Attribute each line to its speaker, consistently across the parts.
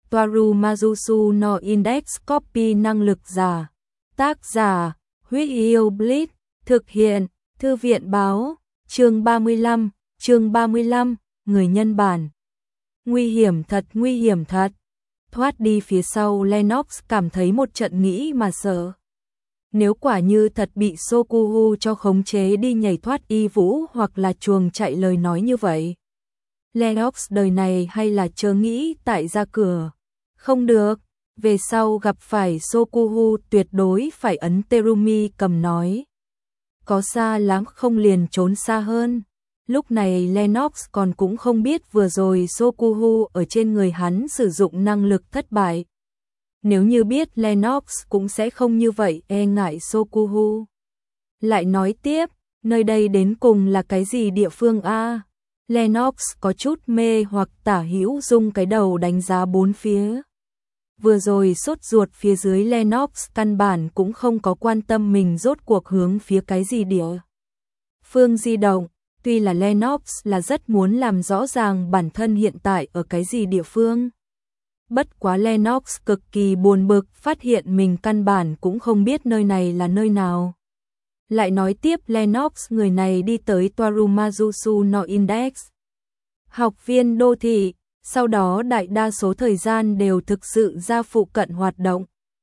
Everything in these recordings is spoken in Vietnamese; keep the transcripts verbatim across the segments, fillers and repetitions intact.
Speaker 1: Toaru Mazusu no Index Copy năng lực giả. Tác giả, Huyết Yêu Blitz, thực hiện, Thư viện báo, chương ba mươi lăm, chương ba mươi lăm, người nhân bản. Nguy hiểm thật, nguy hiểm thật. Thoát đi phía sau, Lennox cảm thấy một trận nghĩ mà sợ. Nếu quả như thật bị Sokuhu cho khống chế đi nhảy thoát y vũ hoặc là chuồng chạy lời nói như vậy, Lennox đời này hay là chớ nghĩ tại ra cửa. Không được, về sau gặp phải Sokuhu tuyệt đối phải ấn Terumi cầm nói. Có xa lắm không liền trốn xa hơn. Lúc này Lennox còn cũng không biết vừa rồi Sokuhu ở trên người hắn sử dụng năng lực thất bại. Nếu như biết Lennox cũng sẽ không như vậy e ngại Sokuhu. Lại nói tiếp, nơi đây đến cùng là cái gì địa phương a? Lennox có chút mê hoặc tả hữu dung cái đầu đánh giá bốn phía. Vừa rồi sốt ruột phía dưới Lennox căn bản cũng không có quan tâm mình rốt cuộc hướng phía cái gì địa phương di động. Tuy là Lennox là rất muốn làm rõ ràng bản thân hiện tại ở cái gì địa phương. Bất quá Lennox cực kỳ buồn bực phát hiện mình căn bản cũng không biết nơi này là nơi nào. Lại nói tiếp Lennox người này đi tới Toaru Mazusu no Index. Học viên đô thị, sau đó đại đa số thời gian đều thực sự ra phụ cận hoạt động.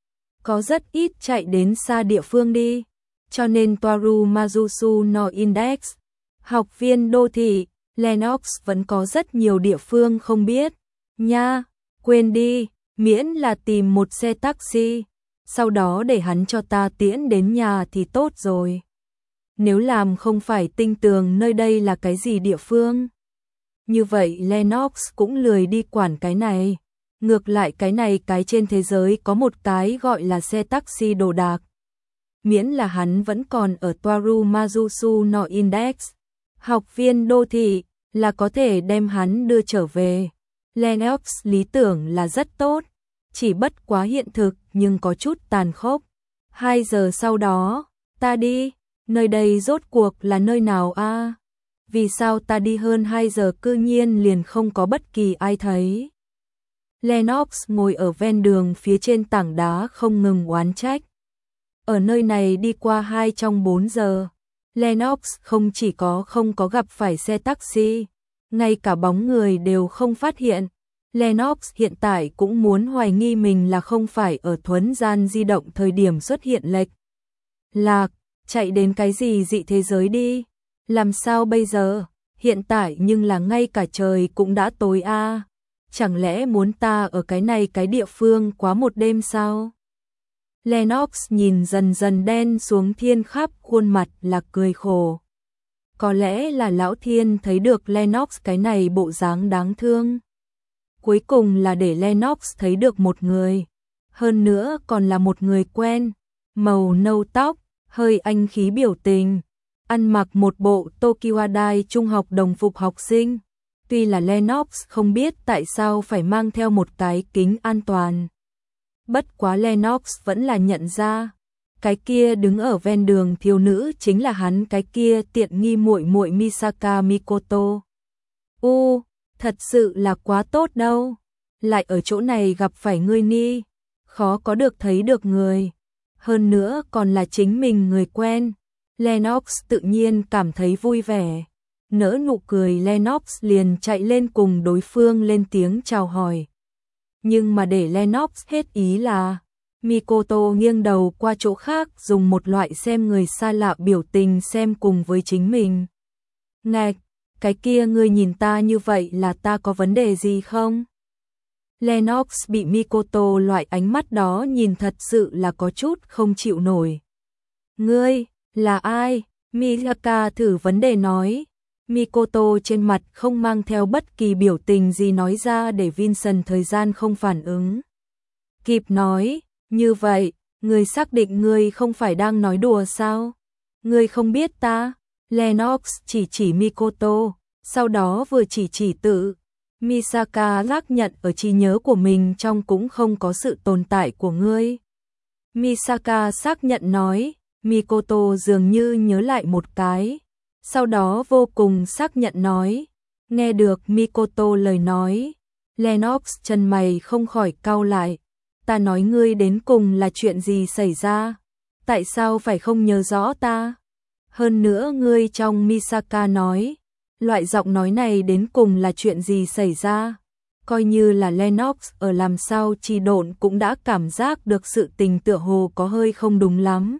Speaker 1: Có rất ít chạy đến xa địa phương đi. Cho nên Toaru Mazusu no Index. Học viên đô thị, Lennox vẫn có rất nhiều địa phương không biết. Nha, quên đi, miễn là tìm một xe taxi, sau đó để hắn cho ta tiễn đến nhà thì tốt rồi. Nếu làm không phải tinh tường nơi đây là cái gì địa phương. Như vậy Lennox cũng lười đi quản cái này. Ngược lại cái này cái trên thế giới có một cái gọi là xe taxi đồ đạc. Miễn là hắn vẫn còn ở Toaru Mazusu no Index. Học viên đô thị là có thể đem hắn đưa trở về. Lennox lý tưởng là rất tốt, chỉ bất quá hiện thực nhưng có chút tàn khốc. Hai giờ sau đó, ta đi, nơi đây rốt cuộc là nơi nào a? À? Vì sao ta đi hơn hai giờ cư nhiên liền không có bất kỳ ai thấy? Lennox ngồi ở ven đường phía trên tảng đá không ngừng oán trách. Ở nơi này đi qua hai trong bốn giờ. Lennox không chỉ có không có gặp phải xe taxi, ngay cả bóng người đều không phát hiện. Lennox hiện tại cũng muốn hoài nghi mình là không phải ở thuấn gian di động thời điểm xuất hiện lệch lạc, chạy đến cái gì dị thế giới đi. Làm sao bây giờ? Hiện tại nhưng là ngay cả trời cũng đã tối a. À. Chẳng lẽ muốn ta ở cái này cái địa phương quá một đêm sao? Lennox nhìn dần dần đen xuống thiên khắp khuôn mặt là cười khổ. Có lẽ là lão thiên thấy được Lennox cái này bộ dáng đáng thương. Cuối cùng là để Lennox thấy được một người. Hơn nữa còn là một người quen. Màu nâu tóc, hơi anh khí biểu tình. Ăn mặc một bộ Tokiwadai trung học đồng phục học sinh. Tuy là Lennox không biết tại sao phải mang theo một cái kính an toàn. Bất quá Lennox vẫn là nhận ra, cái kia đứng ở ven đường thiếu nữ chính là hắn cái kia tiện nghi muội muội Misaka Mikoto. U, thật sự là quá tốt đâu, lại ở chỗ này gặp phải ngươi ni, khó có được thấy được người, hơn nữa còn là chính mình người quen. Lennox tự nhiên cảm thấy vui vẻ, nở nụ cười Lennox liền chạy lên cùng đối phương lên tiếng chào hỏi. Nhưng mà để Lennox hết ý là, Mikoto nghiêng đầu qua chỗ khác dùng một loại xem người xa lạ biểu tình xem cùng với chính mình. Ngạch, cái kia ngươi nhìn ta như vậy là ta có vấn đề gì không? Lennox bị Mikoto loại ánh mắt đó nhìn thật sự là có chút không chịu nổi. Ngươi, là ai? Misaka thử vấn đề nói. Mikoto trên mặt không mang theo bất kỳ biểu tình gì nói ra để Vincent thời gian không phản ứng. Kịp nói, như vậy, ngươi xác định ngươi không phải đang nói đùa sao? Ngươi không biết ta? Lennox chỉ chỉ Mikoto, sau đó vừa chỉ chỉ tự. Misaka xác nhận ở trí nhớ của mình trong cũng không có sự tồn tại của ngươi. Misaka xác nhận nói, Mikoto dường như nhớ lại một cái. Sau đó vô cùng xác nhận nói, nghe được Mikoto lời nói, Lennox chân mày không khỏi cau lại. Ta nói ngươi đến cùng là chuyện gì xảy ra? Tại sao phải không nhớ rõ ta? Hơn nữa ngươi trong Misaka nói, loại giọng nói này đến cùng là chuyện gì xảy ra? Coi như là Lennox ở làm sao trì độn cũng đã cảm giác được sự tình tựa hồ có hơi không đúng lắm.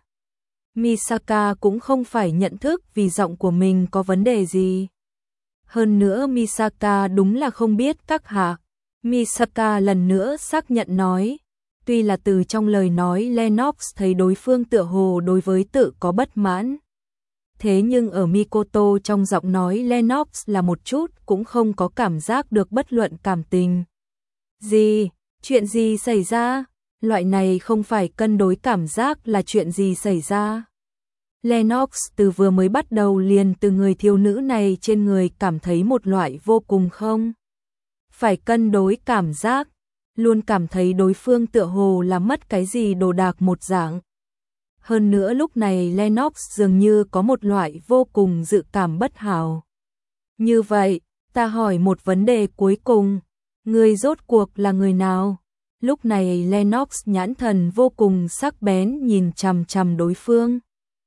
Speaker 1: Misaka cũng không phải nhận thức vì giọng của mình có vấn đề gì. Hơn nữa Misaka đúng là không biết các hạ. Misaka lần nữa xác nhận nói, tuy là từ trong lời nói Lennox thấy đối phương tựa hồ đối với tự có bất mãn. Thế nhưng ở Mikoto trong giọng nói Lennox là một chút cũng không có cảm giác được bất luận cảm tình. Gì? Chuyện gì xảy ra? Loại này không phải cân đối cảm giác là chuyện gì xảy ra? Lennox từ vừa mới bắt đầu liền từ người thiếu nữ này trên người cảm thấy một loại vô cùng không phải cân đối cảm giác, luôn cảm thấy đối phương tựa hồ là mất cái gì đồ đạc một dạng. Hơn nữa lúc này Lennox dường như có một loại vô cùng dự cảm bất hảo. Như vậy, ta hỏi một vấn đề cuối cùng, người rốt cuộc là người nào? Lúc này Lennox nhãn thần vô cùng sắc bén nhìn chằm chằm đối phương.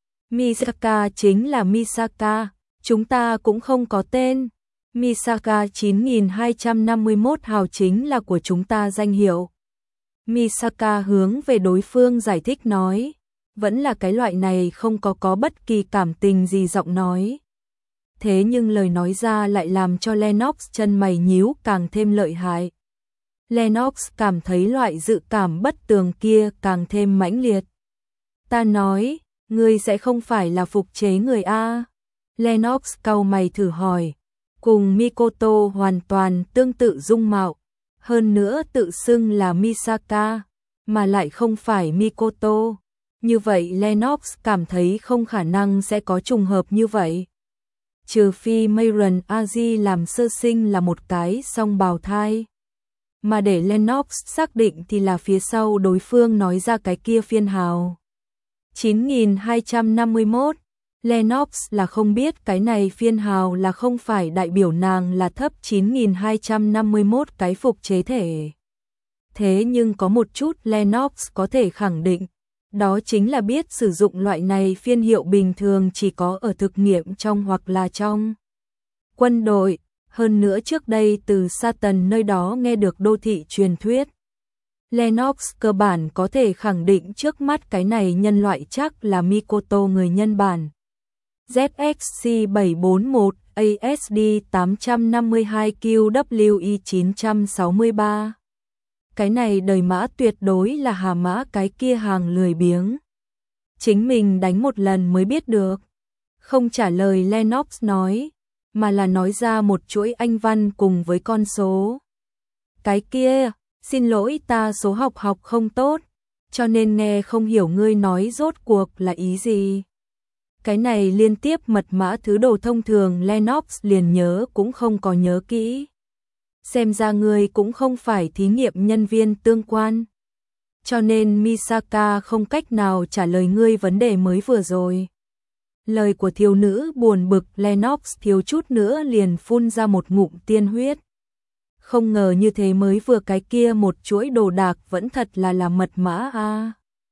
Speaker 1: Misaka chính là Misaka, chúng ta cũng không có tên. Misaka chín nghìn hai trăm năm mươi mốt hào chính là của chúng ta danh hiệu. Misaka hướng về đối phương giải thích nói, vẫn là cái loại này không có có bất kỳ cảm tình gì giọng nói. Thế nhưng lời nói ra lại làm cho Lennox chân mày nhíu càng thêm lợi hại. Lennox cảm thấy loại dự cảm bất tường kia càng thêm mãnh liệt. Ta nói, ngươi sẽ không phải là phục chế người A. Lennox cau mày thử hỏi, cùng Mikoto hoàn toàn tương tự dung mạo, hơn nữa tự xưng là Misaka, mà lại không phải Mikoto. Như vậy Lennox cảm thấy không khả năng sẽ có trùng hợp như vậy. Trừ phi Mayron Aji làm sơ sinh là một cái song bào thai. Mà để Lennox xác định thì là phía sau đối phương nói ra cái kia phiên hào. chín nghìn hai trăm năm mươi mốt, Lennox là không biết cái này phiên hào là không phải đại biểu nàng là thấp chín nghìn hai trăm năm mươi mốt cái phục chế thể. Thế nhưng có một chút Lennox có thể khẳng định, đó chính là biết sử dụng loại này phiên hiệu bình thường chỉ có ở thực nghiệm trong hoặc là trong quân đội, hơn nữa trước đây từ Satan nơi đó nghe được đô thị truyền thuyết. Lennox cơ bản có thể khẳng định trước mắt cái này nhân loại chắc là Mikoto người nhân bản. Z X C bảy bốn một A S D tám năm hai Q W I chín sáu ba. Cái này đời mã tuyệt đối là hà mã cái kia hàng lười biếng. Chính mình đánh một lần mới biết được. Không trả lời Lennox nói, mà là nói ra một chuỗi anh văn cùng với con số. Cái kia, xin lỗi ta số học học không tốt, cho nên nghe không hiểu ngươi nói rốt cuộc là ý gì. Cái này liên tiếp mật mã thứ đồ thông thường Lennox liền nhớ cũng không có nhớ kỹ. Xem ra ngươi cũng không phải thí nghiệm nhân viên tương quan. Cho nên Misaka không cách nào trả lời ngươi vấn đề mới vừa rồi. Lời của thiếu nữ buồn bực Lennox thiếu chút nữa liền phun ra một ngụm tiên huyết. Không ngờ như thế mới vừa cái kia một chuỗi đồ đạc vẫn thật là là mật mã a. À.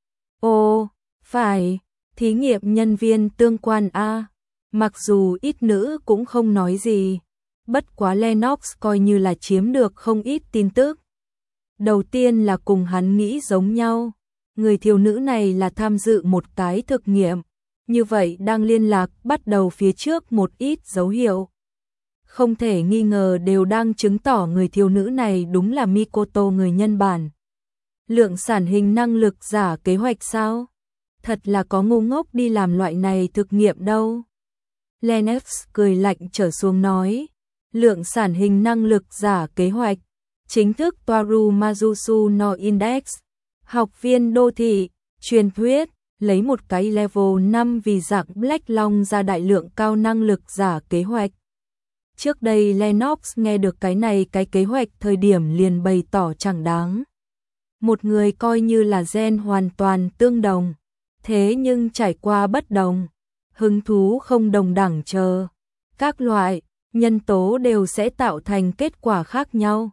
Speaker 1: Ồ, phải, thí nghiệm nhân viên tương quan a. À. Mặc dù ít nữ cũng không nói gì, bất quá Lennox coi như là chiếm được không ít tin tức. Đầu tiên là cùng hắn nghĩ giống nhau, người thiếu nữ này là tham dự một cái thực nghiệm, như vậy đang liên lạc bắt đầu phía trước một ít dấu hiệu. Không thể nghi ngờ đều đang chứng tỏ người thiếu nữ này đúng là Mikoto người nhân bản. Lượng sản hình năng lực giả kế hoạch sao? Thật là có ngu ngốc đi làm loại này thực nghiệm đâu. Lennox cười lạnh trở xuống nói, lượng sản hình năng lực giả kế hoạch, chính thức Toaru Mazusu no Index, học viên đô thị, truyền thuyết, lấy một cái level năm vì dạng Black Long ra đại lượng cao năng lực giả kế hoạch. Trước đây Lennox nghe được cái này cái kế hoạch thời điểm liền bày tỏ chẳng đáng. Một người coi như là gen hoàn toàn tương đồng, thế nhưng trải qua bất đồng, hứng thú không đồng đẳng chờ. Các loại nhân tố đều sẽ tạo thành kết quả khác nhau.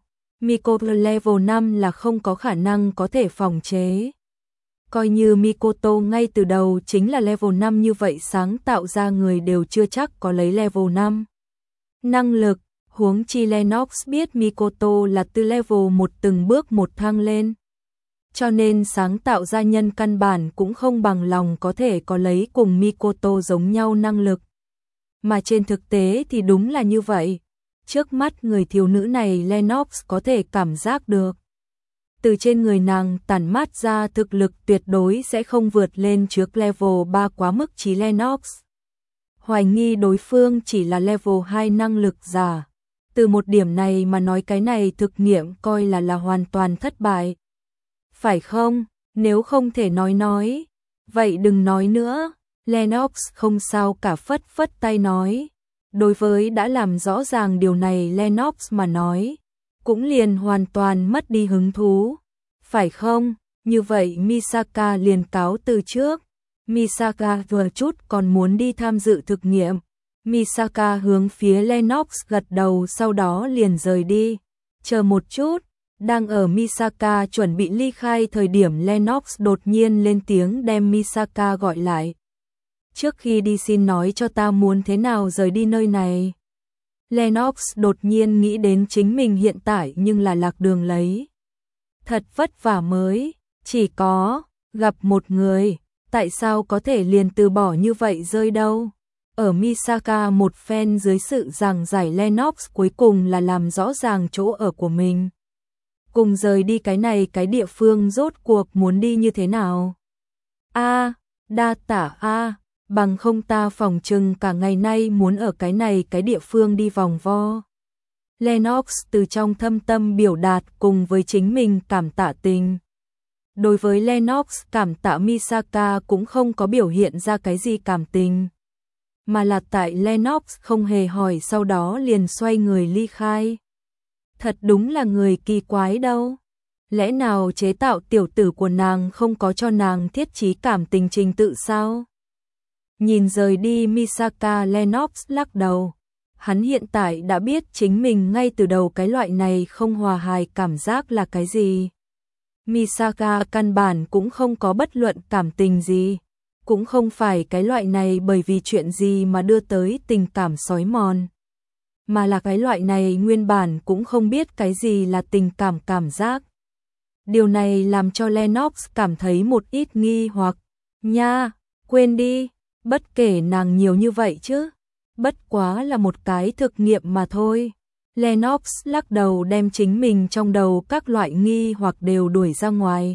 Speaker 1: Mikoto level năm là không có khả năng có thể phòng chế. Coi như Mikoto ngay từ đầu chính là level năm như vậy sáng tạo ra người đều chưa chắc có lấy level năm. Năng lực, huống chi Lennox biết Mikoto là từ level một từng bước một thăng lên. Cho nên sáng tạo ra nhân căn bản cũng không bằng lòng có thể có lấy cùng Mikoto giống nhau năng lực. Mà trên thực tế thì đúng là như vậy. Trước mắt người thiếu nữ này Lennox có thể cảm giác được. Từ trên người nàng tản mát ra thực lực tuyệt đối sẽ không vượt lên trước level ba quá mức chí Lennox. Hoài nghi đối phương chỉ là level hai năng lực giả. Từ một điểm này mà nói cái này thực nghiệm coi là là hoàn toàn thất bại. Phải không? Nếu không thể nói nói. Vậy đừng nói nữa. Lennox không sao cả phất phất tay nói. Đối với đã làm rõ ràng điều này Lennox mà nói. Cũng liền hoàn toàn mất đi hứng thú. Phải không? Như vậy Misaka liền cáo từ trước. Misaka vừa chút còn muốn đi tham dự thực nghiệm. Misaka hướng phía Lennox gật đầu sau đó liền rời đi. Chờ một chút. Đang ở Misaka chuẩn bị ly khai thời điểm Lennox đột nhiên lên tiếng đem Misaka gọi lại. Trước khi đi xin nói cho ta muốn thế nào rời đi nơi này. Lennox đột nhiên nghĩ đến chính mình hiện tại nhưng là lạc đường lấy. Thật vất vả mới, chỉ có, gặp một người, tại sao có thể liền từ bỏ như vậy rơi đâu. Ở Misaka một phen dưới sự giảng giải Lennox cuối cùng là làm rõ ràng chỗ ở của mình. Cùng rời đi cái này cái địa phương rốt cuộc muốn đi như thế nào. A, đa tả A, bằng không ta phòng trừng cả ngày nay muốn ở cái này cái địa phương đi vòng vo. Lennox từ trong thâm tâm biểu đạt cùng với chính mình cảm tạ tình. Đối với Lennox cảm tạ Misaka cũng không có biểu hiện ra cái gì cảm tình. Mà là tại Lennox không hề hỏi sau đó liền xoay người ly khai. Thật đúng là người kỳ quái đâu. Lẽ nào chế tạo tiểu tử của nàng không có cho nàng thiết trí cảm tình trình tự sao? Nhìn rời đi Misaka Lennox lắc đầu. Hắn hiện tại đã biết chính mình ngay từ đầu cái loại này không hòa hài cảm giác là cái gì. Misaka căn bản cũng không có bất luận cảm tình gì. Cũng không phải cái loại này bởi vì chuyện gì mà đưa tới tình cảm xói mòn. Mà là cái loại này nguyên bản cũng không biết cái gì là tình cảm cảm giác. Điều này làm cho Lennox cảm thấy một ít nghi hoặc. Nha, quên đi, bất kể nàng nhiều như vậy chứ. Bất quá là một cái thực nghiệm mà thôi. Lennox lắc đầu đem chính mình trong đầu các loại nghi hoặc đều đuổi ra ngoài.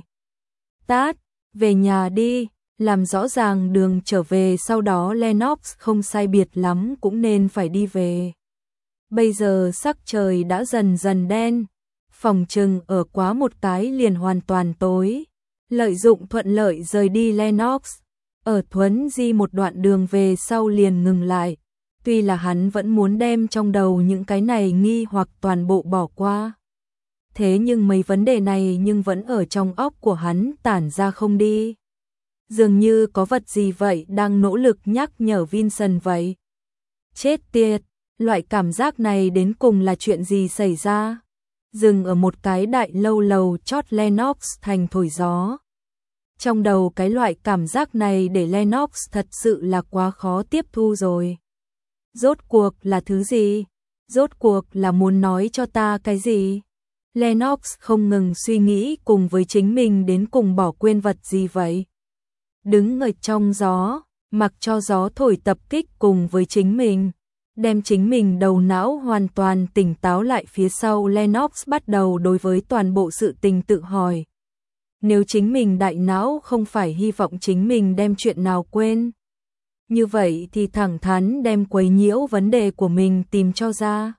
Speaker 1: Tát, về nhà đi, làm rõ ràng đường trở về sau đó Lennox không sai biệt lắm cũng nên phải đi về. Bây giờ sắc trời đã dần dần đen, phòng trừng ở quá một cái liền hoàn toàn tối. Lợi dụng thuận lợi rời đi Lennox, ở Thuấn Di một đoạn đường về sau liền ngừng lại. Tuy là hắn vẫn muốn đem trong đầu những cái này nghi hoặc toàn bộ bỏ qua. Thế nhưng mấy vấn đề này nhưng vẫn ở trong óc của hắn tản ra không đi. Dường như có vật gì vậy đang nỗ lực nhắc nhở Vincent vậy. Chết tiệt, loại cảm giác này đến cùng là chuyện gì xảy ra? Dừng ở một cái đại lâu lầu chót Lennox thành thổi gió. Trong đầu cái loại cảm giác này để Lennox thật sự là quá khó tiếp thu rồi. Rốt cuộc là thứ gì? Rốt cuộc là muốn nói cho ta cái gì? Lennox không ngừng suy nghĩ cùng với chính mình đến cùng bỏ quên vật gì vậy? Đứng ở trong gió, mặc cho gió thổi tập kích cùng với chính mình. Đem chính mình đầu não hoàn toàn tỉnh táo lại phía sau Lennox bắt đầu đối với toàn bộ sự tình tự hỏi. Nếu chính mình đại não không phải hy vọng chính mình đem chuyện nào quên. Như vậy thì thẳng thắn đem quấy nhiễu vấn đề của mình tìm cho ra.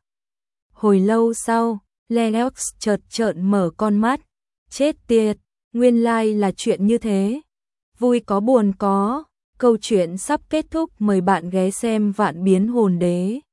Speaker 1: Hồi lâu sau, Lennox chợt trợn mở con mắt. Chết tiệt, nguyên lai like là chuyện như thế. Vui có buồn có, câu chuyện sắp kết thúc mời bạn ghé xem Vạn Biến Hồn Đế.